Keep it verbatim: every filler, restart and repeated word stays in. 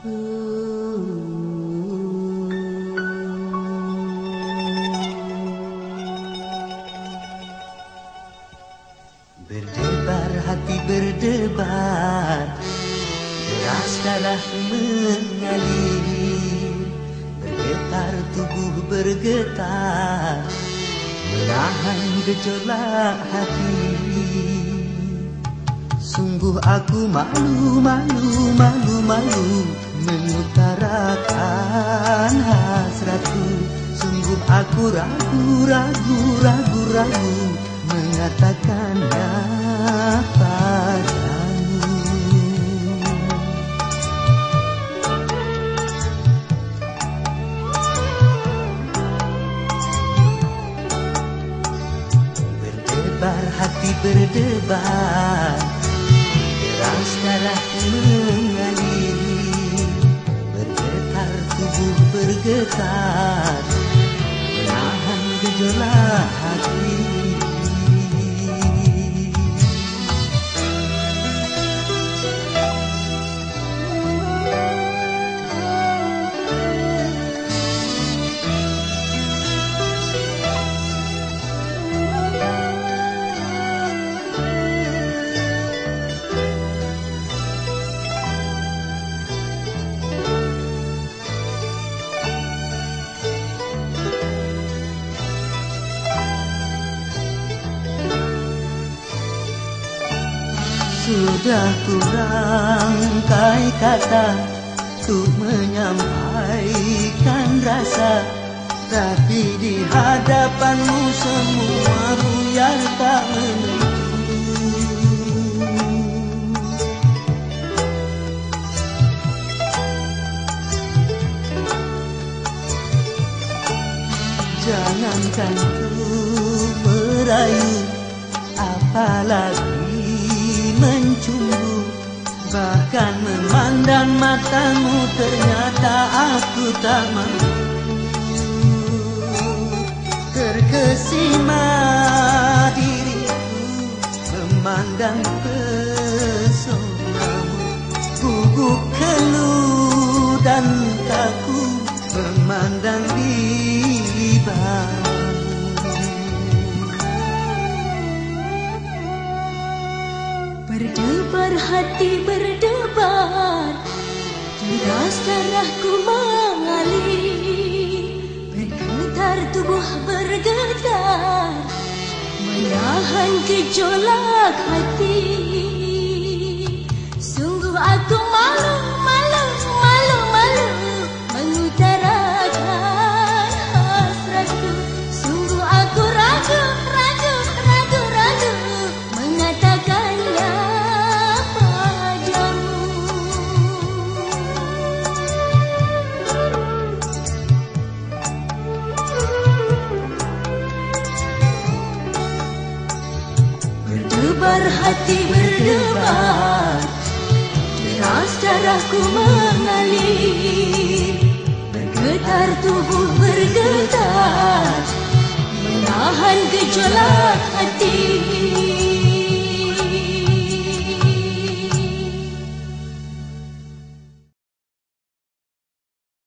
Berdebar hati berdebar, deras darah mengalir, bergetar tubuh bergetar, menahan gejolak hati. Sungguh aku malu, malu, malu, malu mengutarakan hasratku. Sungguh aku ragu, ragu, ragu, ragu mengatakannya padamu. Berdebar hati berdebar, deras darah mengalir, bergetar tubuh bergetar, menahan gejolak hati. Sudah kurangkai kata untuk menyampaikan rasa, tapi di hadapanmu semua buyar tak menentu. Jangankan untuk merayu, apalagi mencumbu, bahkan memandang matamu ternyata aku tak mampu. Terkesima diriku memandang pesonamu, gugup keluh dan takut memandang ribamu. Berdebar hati berdebar, deras darahku mengalir, bergetar tubuh bergetar, menahan gejolak hati. Sungguh aku malu, malu, malu, malu mengutarakan hasratku. Sungguh aku ragu, ragu, ragu, ragu mengatakannya padamu. Berdebar hati berdebar, deras darahku mengalir, bergetar tubuh bergetar, menahan gejolak hati.